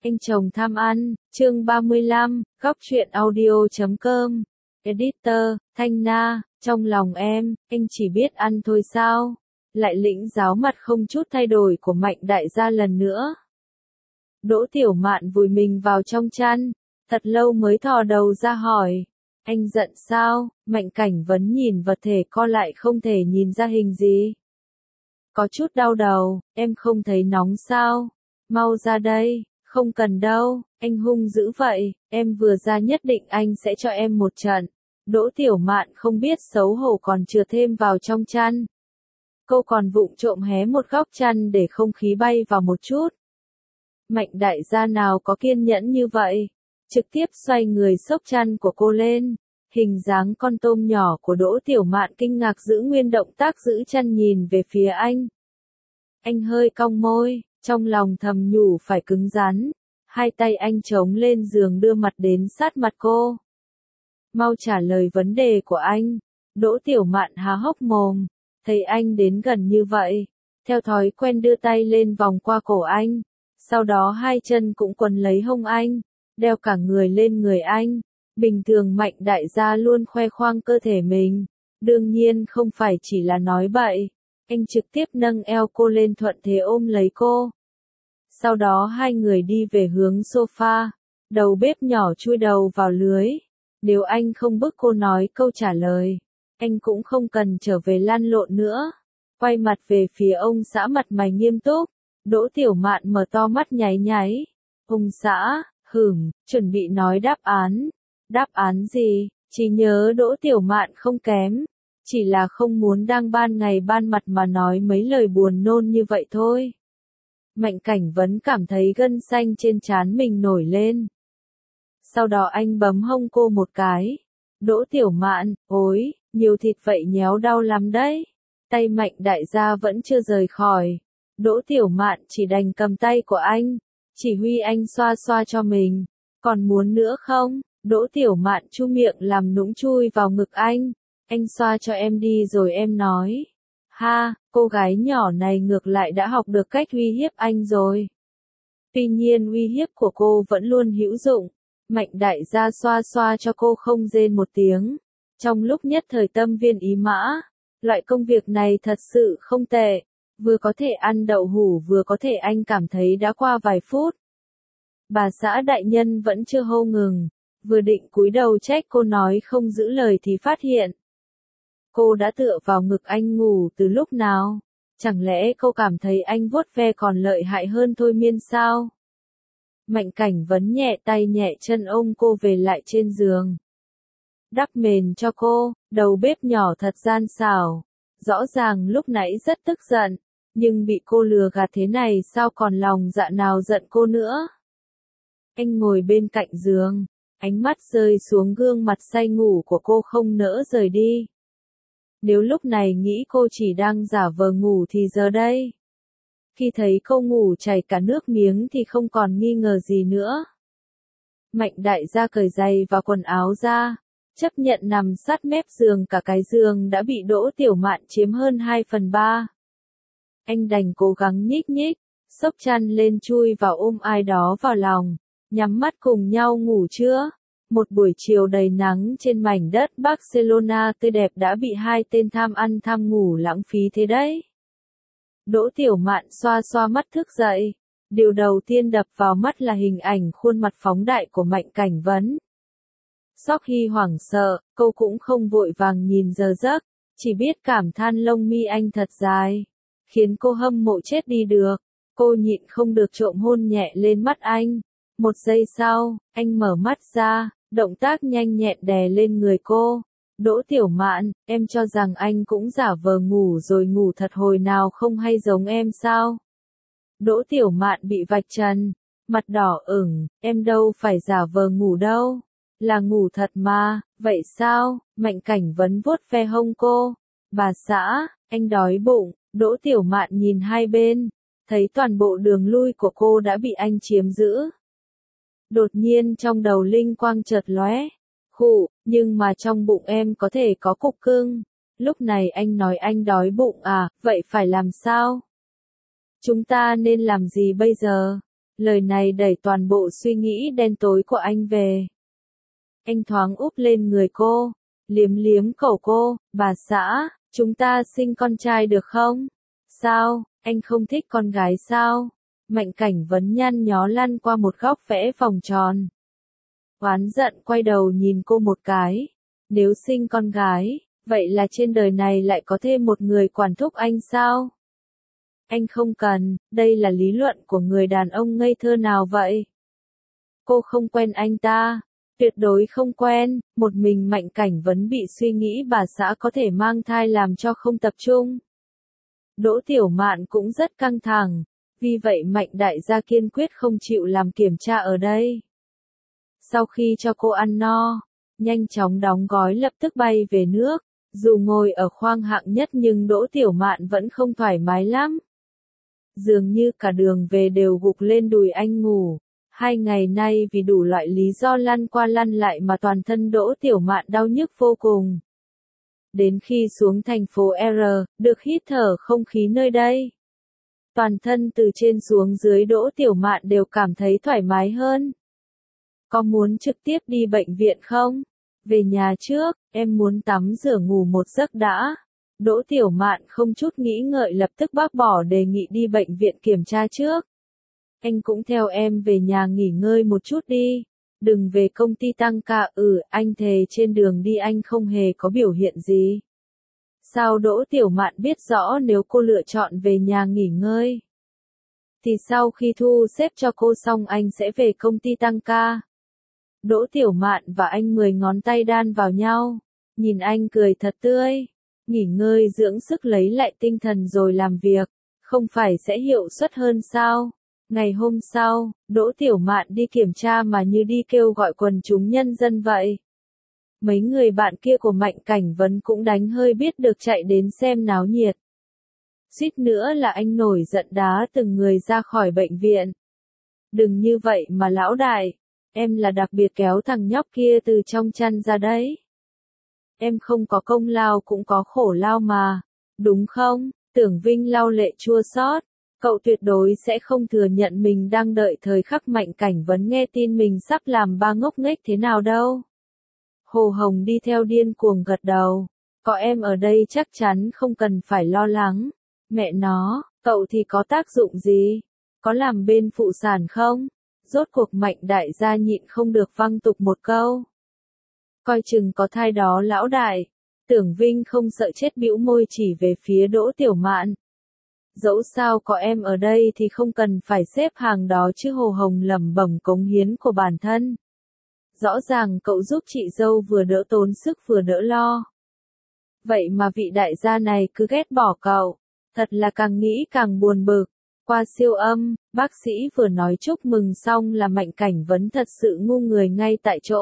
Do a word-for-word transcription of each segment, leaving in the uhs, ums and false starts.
Anh chồng tham ăn, chương ba mươi lăm, góc truyện audio chấm com. Editor, Thanh Na, trong lòng em, anh chỉ biết ăn thôi sao? Lại lĩnh giáo mặt không chút thay đổi của Mạnh đại gia lần nữa. Đỗ Tiểu Mạn vùi mình vào trong chăn, thật lâu mới thò đầu ra hỏi. Anh giận sao? Mạnh Cảnh Vấn nhìn vật thể co lại không thể nhìn ra hình gì. Có chút đau đầu, em không thấy nóng sao? Mau ra đây. Không cần đâu, anh hung dữ vậy, em vừa ra nhất định anh sẽ cho em một trận. Đỗ Tiểu Mạn không biết xấu hổ còn chừa thêm vào trong chăn. Cô còn vụng trộm hé một góc chăn để không khí bay vào một chút. Mạnh đại gia nào có kiên nhẫn như vậy, trực tiếp xoay người xốc chăn của cô lên. Hình dáng con tôm nhỏ của Đỗ Tiểu Mạn kinh ngạc giữ nguyên động tác giữ chăn nhìn về phía anh. Anh hơi cong môi. Trong lòng thầm nhủ phải cứng rắn, hai tay anh chống lên giường đưa mặt đến sát mặt cô. Mau trả lời vấn đề của anh. Đỗ Tiểu Mạn há hốc mồm, thấy anh đến gần như vậy, theo thói quen đưa tay lên vòng qua cổ anh, sau đó hai chân cũng quấn lấy hông anh, đeo cả người lên người anh. Bình thường Mạnh đại gia luôn khoe khoang cơ thể mình, đương nhiên không phải chỉ là nói bậy. Anh trực tiếp nâng eo cô lên thuận thế ôm lấy cô. Sau đó hai người đi về hướng sofa, đầu bếp nhỏ chui đầu vào lưới. Nếu anh không bức cô nói câu trả lời, anh cũng không cần trở về lăn lộn nữa. Quay mặt về phía ông xã mặt mày nghiêm túc, Đỗ Tiểu Mạn mở to mắt nháy nháy. Ông xã, hửm, chuẩn bị nói đáp án. Đáp án gì? Trí nhớ Đỗ Tiểu Mạn không kém. Chỉ là không muốn đang ban ngày ban mặt mà nói mấy lời buồn nôn như vậy thôi. Mạnh Cảnh Vấn cảm thấy gân xanh trên trán mình nổi lên. Sau đó anh bấm hông cô một cái. Đỗ Tiểu Mạn, ối, nhiều thịt vậy nhéo đau lắm đấy. Tay Mạnh đại gia vẫn chưa rời khỏi. Đỗ Tiểu Mạn chỉ đành cầm tay của anh, chỉ huy anh xoa xoa cho mình. Còn muốn nữa không? Đỗ Tiểu Mạn chu miệng làm nũng chui vào ngực anh. Anh xoa cho em đi rồi em nói. Ha, cô gái nhỏ này ngược lại đã học được cách uy hiếp anh rồi. Tuy nhiên uy hiếp của cô vẫn luôn hữu dụng. Mạnh đại gia xoa xoa cho cô không rên một tiếng. Trong lúc nhất thời tâm viên ý mã, loại công việc này thật sự không tệ. Vừa có thể ăn đậu hủ vừa có thể anh cảm thấy đã qua vài phút. Bà xã đại nhân vẫn chưa hô ngừng. Vừa định cúi đầu trách cô nói không giữ lời thì phát hiện. Cô đã tựa vào ngực anh ngủ từ lúc nào? Chẳng lẽ cô cảm thấy anh vuốt ve còn lợi hại hơn thôi miên sao? Mạnh Cảnh Vấn nhẹ tay nhẹ chân ôm cô về lại trên giường. Đắp mền cho cô, đầu bếp nhỏ thật gian xảo. Rõ ràng lúc nãy rất tức giận, nhưng bị cô lừa gạt thế này sao còn lòng dạ nào giận cô nữa? Anh ngồi bên cạnh giường, ánh mắt rơi xuống gương mặt say ngủ của cô không nỡ rời đi. Nếu lúc này nghĩ cô chỉ đang giả vờ ngủ thì giờ đây. Khi thấy cô ngủ chảy cả nước miếng thì không còn nghi ngờ gì nữa. Mạnh đại gia cởi giày và quần áo ra, chấp nhận nằm sát mép giường, cả cái giường đã bị Đỗ Tiểu Mạn chiếm hơn hai phần ba. Anh đành cố gắng nhích nhích, xốc chăn lên chui vào ôm ai đó vào lòng, nhắm mắt cùng nhau ngủ chưa? Một buổi chiều đầy nắng trên mảnh đất Barcelona tươi đẹp đã bị hai tên tham ăn tham ngủ lãng phí thế đấy. Đỗ Tiểu Mạn xoa xoa mắt thức dậy. Điều đầu tiên đập vào mắt là hình ảnh khuôn mặt phóng đại của Mạnh Cảnh Vấn. Sau khi hoảng sợ, cô cũng không vội vàng nhìn giờ giấc, chỉ biết cảm than lông mi anh thật dài, khiến cô hâm mộ chết đi được. Cô nhịn không được trộm hôn nhẹ lên mắt anh. Một giây sau, anh mở mắt ra, động tác nhanh nhẹn đè lên người cô. Đỗ Tiểu Mạn, em cho rằng anh cũng giả vờ ngủ rồi ngủ thật hồi nào không hay giống em sao? Đỗ Tiểu Mạn bị vạch trần, mặt đỏ ửng, em đâu phải giả vờ ngủ đâu, là ngủ thật mà, vậy sao? Mạnh Cảnh Vấn vuốt ve hông cô. Bà xã, anh đói bụng. Đỗ Tiểu Mạn nhìn hai bên, thấy toàn bộ đường lui của cô đã bị anh chiếm giữ. Đột nhiên trong đầu linh quang chợt lóe. Khụ, nhưng mà trong bụng em có thể có cục cưng. Lúc này anh nói anh đói bụng à, vậy phải làm sao? Chúng ta nên làm gì bây giờ? Lời này đẩy toàn bộ suy nghĩ đen tối của anh về. Anh thoáng úp lên người cô, liếm liếm cổ cô, bà xã, chúng ta sinh con trai được không? Sao, anh không thích con gái sao? Mạnh Cảnh Vấn nhăn nhó lăn qua một góc vẽ vòng tròn. Oán giận quay đầu nhìn cô một cái. Nếu sinh con gái, vậy là trên đời này lại có thêm một người quản thúc anh sao? Anh không cần, đây là lý luận của người đàn ông ngây thơ nào vậy? Cô không quen anh ta. Tuyệt đối không quen, một mình Mạnh Cảnh Vấn bị suy nghĩ bà xã có thể mang thai làm cho không tập trung. Đỗ Tiểu Mạn cũng rất căng thẳng, vì vậy Mạnh đại gia kiên quyết không chịu làm kiểm tra ở đây. Sau khi cho cô ăn no, nhanh chóng đóng gói lập tức bay về nước, dù ngồi ở khoang hạng nhất nhưng Đỗ Tiểu Mạn vẫn không thoải mái lắm. Dường như cả đường về đều gục lên đùi anh ngủ. Hai ngày nay vì đủ loại lý do lăn qua lăn lại mà toàn thân Đỗ Tiểu Mạn đau nhức vô cùng. Đến khi xuống thành phố R, được hít thở không khí nơi đây. Toàn thân từ trên xuống dưới Đỗ Tiểu Mạn đều cảm thấy thoải mái hơn. Có muốn trực tiếp đi bệnh viện không? Về nhà trước, em muốn tắm rửa ngủ một giấc đã. Đỗ Tiểu Mạn không chút nghĩ ngợi lập tức bác bỏ đề nghị đi bệnh viện kiểm tra trước. Anh cũng theo em về nhà nghỉ ngơi một chút đi. Đừng về công ty tăng ca. Ừ, anh thề trên đường đi anh không hề có biểu hiện gì. Sao Đỗ Tiểu Mạn biết rõ nếu cô lựa chọn về nhà nghỉ ngơi, thì sau khi thu xếp cho cô xong anh sẽ về công ty tăng ca. Đỗ Tiểu Mạn và anh mười ngón tay đan vào nhau. Nhìn anh cười thật tươi. Nghỉ ngơi dưỡng sức lấy lại tinh thần rồi làm việc. Không phải sẽ hiệu suất hơn sao? Ngày hôm sau, Đỗ Tiểu Mạn đi kiểm tra mà như đi kêu gọi quần chúng nhân dân vậy. Mấy người bạn kia của Mạnh Cảnh Vấn cũng đánh hơi biết được chạy đến xem náo nhiệt. Suýt nữa là anh nổi giận đá từng người ra khỏi bệnh viện. Đừng như vậy mà lão đại, em là đặc biệt kéo thằng nhóc kia từ trong chăn ra đấy. Em không có công lao cũng có khổ lao mà, đúng không? Tưởng Vinh lau lệ chua xót. Cậu tuyệt đối sẽ không thừa nhận mình đang đợi thời khắc Mạnh Cảnh Vấn nghe tin mình sắp làm ba ngốc nghếch thế nào đâu. Hồ Hồng đi theo điên cuồng gật đầu. Có em ở đây chắc chắn không cần phải lo lắng. Mẹ nó, cậu thì có tác dụng gì? Có làm bên phụ sản không? Rốt cuộc Mạnh đại gia nhịn không được văng tục một câu. Coi chừng có thai đó lão đại. Tưởng Vinh không sợ chết bĩu môi chỉ về phía Đỗ Tiểu Mạn. Dẫu sao có em ở đây thì không cần phải xếp hàng đó chứ. Hồ Hồng lẩm bẩm cống hiến của bản thân. Rõ ràng cậu giúp chị dâu vừa đỡ tốn sức vừa đỡ lo. Vậy mà vị đại gia này cứ ghét bỏ cậu. Thật là càng nghĩ càng buồn bực. Qua siêu âm, bác sĩ vừa nói chúc mừng xong là Mạnh Cảnh Vấn thật sự ngu người ngay tại chỗ.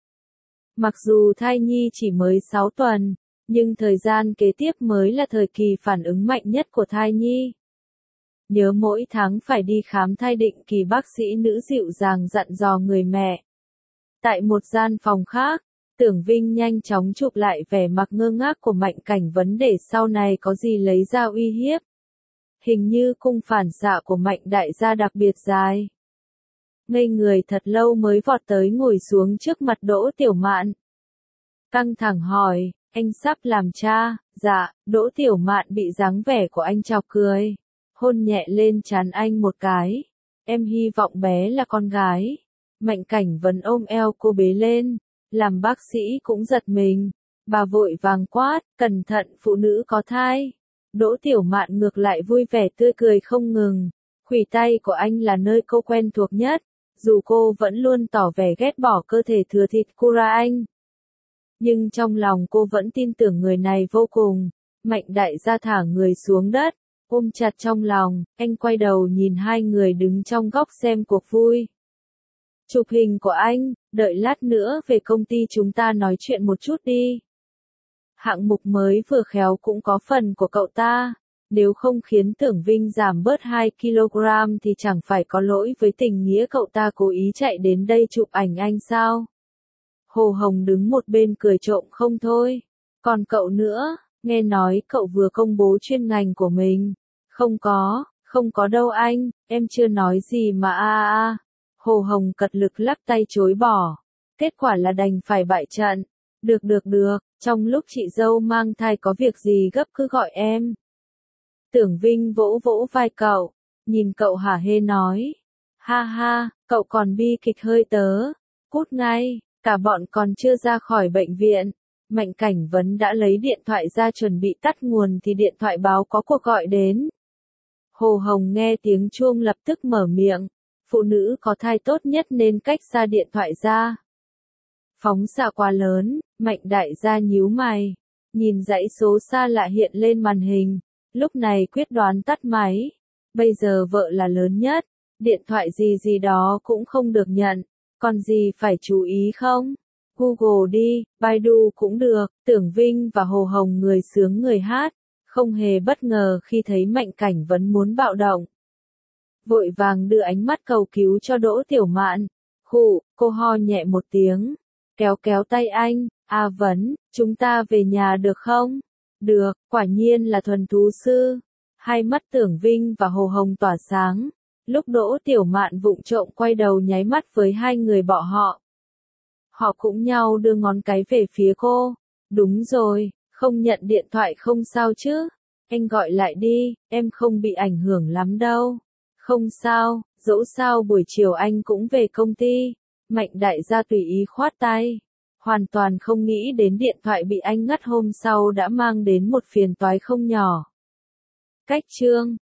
Mặc dù thai nhi chỉ mới sáu tuần, nhưng thời gian kế tiếp mới là thời kỳ phản ứng mạnh nhất của thai nhi. Nhớ mỗi tháng phải đi khám thai định kỳ, bác sĩ nữ dịu dàng dặn dò người mẹ. Tại một gian phòng khác, Tưởng Vinh nhanh chóng chụp lại vẻ mặt ngơ ngác của Mạnh Cảnh Vấn để sau này có gì lấy ra uy hiếp. Hình như cung phản xạ của Mạnh đại gia đặc biệt dài. Ngây người thật lâu mới vọt tới ngồi xuống trước mặt Đỗ Tiểu Mạn. Căng thẳng hỏi, anh sắp làm cha? Dạ. Đỗ Tiểu Mạn bị dáng vẻ của anh chọc cười. Hôn nhẹ lên trán anh một cái. Em hy vọng bé là con gái. Mạnh Cảnh Vấn ôm eo cô bế lên. Làm bác sĩ cũng giật mình. Bà vội vàng quát, cẩn thận phụ nữ có thai. Đỗ Tiểu Mạn ngược lại vui vẻ tươi cười không ngừng. Khuỷu tay của anh là nơi cô quen thuộc nhất. Dù cô vẫn luôn tỏ vẻ ghét bỏ cơ thể thừa thịt của ra anh. Nhưng trong lòng cô vẫn tin tưởng người này vô cùng. Mạnh đại gia thả người xuống đất, ôm chặt trong lòng, anh quay đầu nhìn hai người đứng trong góc xem cuộc vui. Chụp hình của anh, đợi lát nữa về công ty chúng ta nói chuyện một chút đi. Hạng mục mới vừa khéo cũng có phần của cậu ta. Nếu không khiến Tưởng Vinh giảm bớt hai ki lô gam thì chẳng phải có lỗi với tình nghĩa cậu ta cố ý chạy đến đây chụp ảnh anh sao? Hồ Hồng đứng một bên cười trộm không thôi. Còn cậu nữa, nghe nói cậu vừa công bố chuyên ngành của mình. Không có, Không có đâu anh, em chưa nói gì mà a a. Hồ Hồng cật lực lắc tay chối bỏ. Kết quả là đành phải bại trận. Được được được, trong lúc chị dâu mang thai có việc gì gấp cứ gọi em. Tưởng Vinh vỗ vỗ vai cậu, nhìn cậu hả hê nói. Ha ha, cậu còn bi kịch hơi tớ. Cút ngay, cả bọn còn chưa ra khỏi bệnh viện. Mạnh Cảnh Vấn đã lấy điện thoại ra chuẩn bị tắt nguồn thì điện thoại báo có cuộc gọi đến. Hồ Hồng nghe tiếng chuông lập tức mở miệng. Phụ nữ có thai tốt nhất nên cách xa điện thoại ra. Phóng xạ quá lớn, Mạnh đại gia nhíu mày. Nhìn dãy số xa lạ hiện lên màn hình. Lúc này quyết đoán tắt máy. Bây giờ vợ là lớn nhất. Điện thoại gì gì đó cũng không được nhận. Còn gì phải chú ý không? Google đi, Baidu cũng được. Tưởng Vinh và Hồ Hồng người sướng người hát. Không hề bất ngờ khi thấy Mạnh Cảnh Vấn muốn bạo động. Vội vàng đưa ánh mắt cầu cứu cho Đỗ Tiểu Mạn. Khụ, cô ho nhẹ một tiếng. Kéo kéo tay anh. A Vấn, chúng ta về nhà được không? Được, quả nhiên là thuần thú sư. Hai mắt Tưởng Vinh và Hồ Hồng tỏa sáng. Lúc Đỗ Tiểu Mạn vụng trộm quay đầu nháy mắt với hai người bọn họ. Họ cũng nhau đưa ngón cái về phía cô. Đúng rồi, không nhận điện thoại không sao chứ. Anh gọi lại đi, em không bị ảnh hưởng lắm đâu. Không sao, dẫu sao buổi chiều anh cũng về công ty. Mạnh đại gia tùy ý khoát tay. Hoàn toàn không nghĩ đến điện thoại bị anh ngắt hôm sau đã mang đến một phiền toái không nhỏ. Cách chương